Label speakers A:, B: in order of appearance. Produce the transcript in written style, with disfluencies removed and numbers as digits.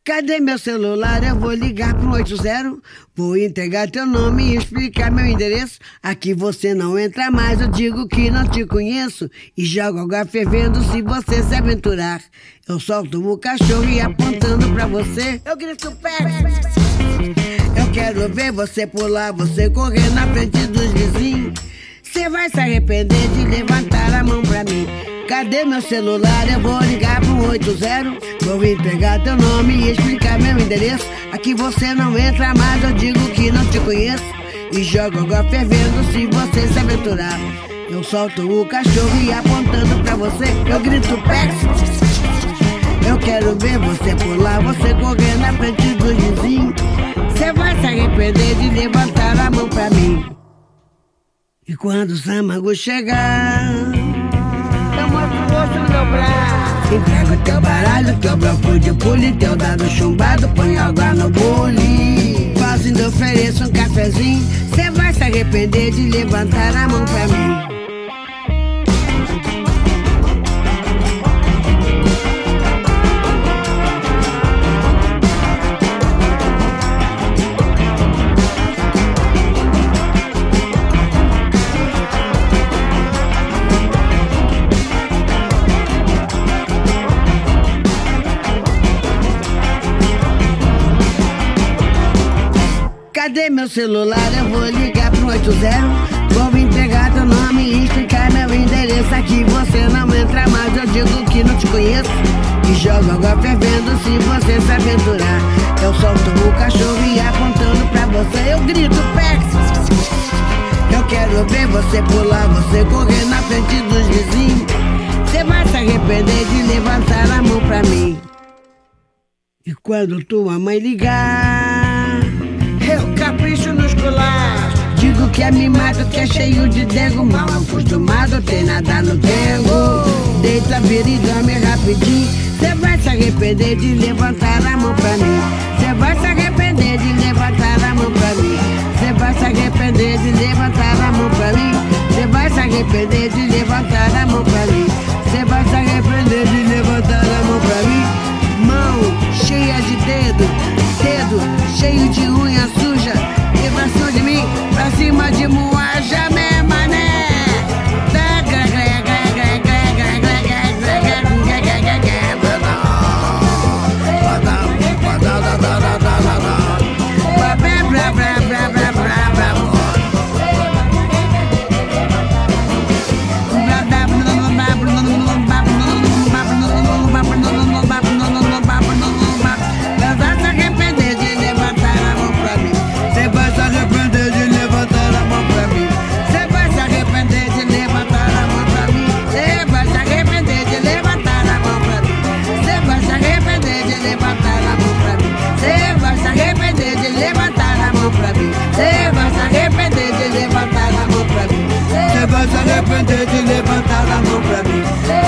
A: Cadê meu celular? Eu vou ligar pro 80. Vou entregar teu nome e explicar meu endereço. Aqui você não entra mais, eu digo que não te conheço. E jogo água fervendo se você se aventurar. Eu solto o cachorro e apontando pra você eu grito perto. Eu quero ver você pular, você correr na frente dos vizinhos. Você vai se arrepender de levantar a mão pra mim. Cadê meu celular? Eu vou ligar pro 80. Vou entregar teu nome e explicar meu endereço. Aqui você não entra mais, eu digo que não te conheço. E jogo água fervendo se você se aventurar. Eu solto o cachorro e apontando pra você eu grito Pex. Eu quero ver você pular, você correr na frente dos vizinhos. Você vai se arrepender de levantar a mão pra mim. E quando o Samago chegar, eu mostro o rosto no meu braço. Entrego teu baralho, teu bloco de pule, teu dado chumbado, põe água no bule. Fazendo ofereço um cafezinho, cê vai se arrepender de levantar a mão pra mim. Cadê meu celular? Eu vou ligar pro 80. Vou entregar teu nome e explicar meu endereço. Aqui você não entra mais, eu digo que não te conheço. E jogo água fervendo se você se aventurar. Eu solto o cachorro e apontando pra você eu grito Pex. Eu quero ver você pular, você correr na frente dos vizinhos. Você vai se arrepender de levantar a mão pra mim. E quando tua mãe ligar, eu capricho nos colares. Digo que é mimado, que é cheio de dengo. Mal acostumado, tem nada no dengo. Deita, vira e dorme rapidinho. Cê vai se arrepender de levantar a mão pra mim. Cê vai se arrepender de levantar a mão pra mim. Cê vai se arrepender de levantar a mão pra mim. Cê vai se arrepender de levantar a mão pra mim. Cê vai se arrepender de levantar a mão pra mim. Mão cheia de dedo, dedo cheio de unha suja. E pra cima de mim, pra cima de Moaja, né, mané?
B: Arrepender de levantar a mão pra mim.